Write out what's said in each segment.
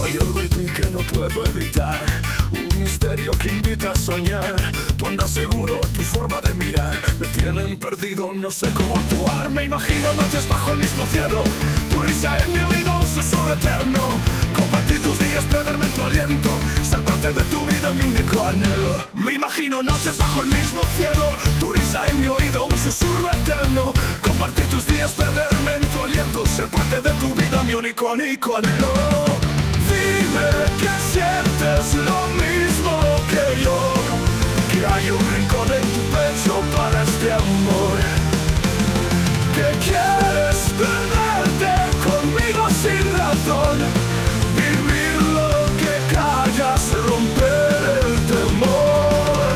Hay algo en mí que no puedo evitar, un misterio que invita a soñar. Tú andas seguro, tu forma de mirar me tienen perdido, no sé cómo actuar. Me imagino noches bajo el mismo cielo, tu risa en mi oído, un susurro eterno. Compartir tus días, perderme en tu aliento, ser parte de tu vida, mi único anhelo. Me imagino noches bajo el mismo cielo, tu risa en mi oído, un susurro eterno. Compartir tus días, perderme en tu aliento, ser parte de tu vida, mi único anhelo. Dime que sientes lo mismo que yo, que hay un rincón en tu pecho para este amor, que quieres perderte conmigo sin razón, vivir lo que callas, romper el temor.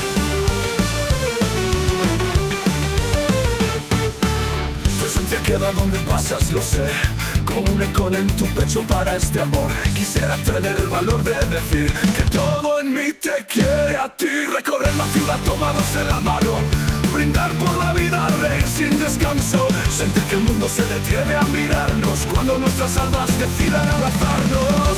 Tu esencia queda donde pasas, lo sé, como un eco en tu pecho para este amor. Quisiera tener el valor de decir que todo en mí te quiere a ti. Recorrer la ciudad tomados de la mano, brindar por la vida, reír sin descanso, sentir que el mundo se detiene a mirarnos cuando nuestras almas decidan abrazarnos.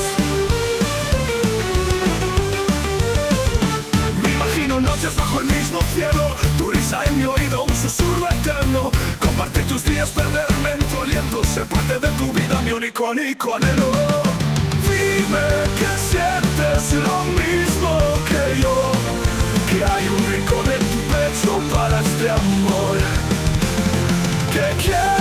Me imagino noches bajo el mismo cielo, tu risa en mi oído, un susurro eterno. Compartir tus días, perderme en tu aliento, ser parte de tu vida, mi único anhelo. Dime que sientes lo mismo que yo, que hay un rincón en tu pecho para este amor, que quieres